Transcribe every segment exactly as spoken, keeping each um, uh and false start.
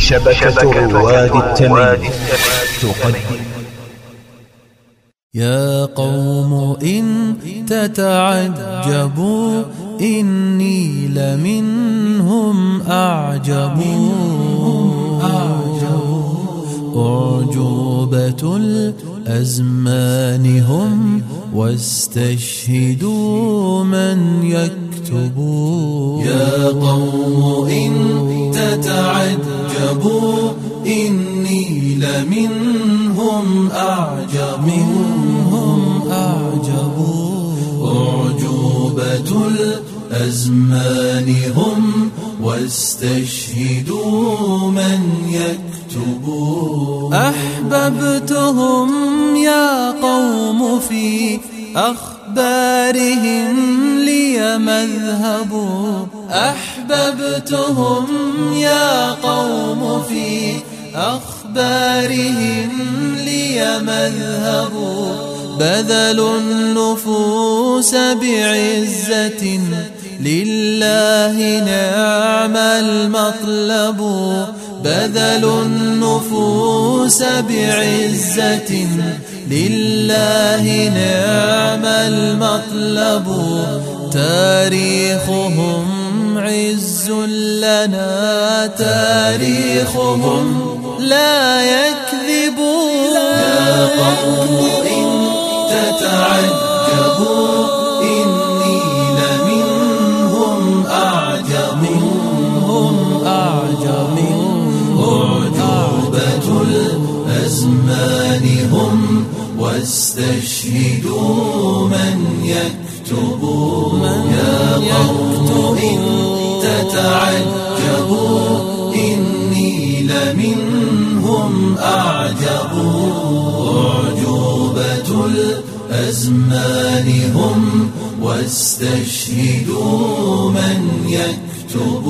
شبكة رواد التمييز تقدم. يا قوم إن تتعجبوا إني لمنهم أعجب، أعجوبة الأزمان هم واستشهدوا من يكتب. يا قوم إن تتعجبوا إني لمنهم أعجب، منهم أعجب، أعجوبة الأزمان هم واستشهدوا من يكتب. أحببتهم يا قوم في أخبارهم لي مذهب، أحببتهم يا قوم في أخبارهم لي مذهب. بذلوا النفوس بعزة لله نعم المطلب، بذلوا النفوس بعزة لله نعم المطلب. تاريخهم عز لنا، تاريخهم لا يكذبون. يا قوم إن تتعجبوا إني لمنهم أعجب، منهم أعجب، أعجوبة الأزمان هم واستشهدوا من يكتب. يا قوم إن تتعجبوا إني لمنهم أعجب، أعجوبة الأزمان هم واستشهدوا من يكتب.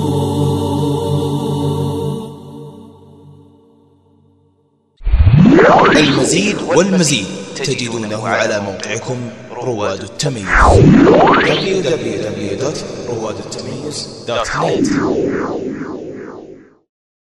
المزيد والمزيد تجدونه على موقعكم رواد التمييز دبليو دبليو دبليو دوت رواد التمييز دوت نت.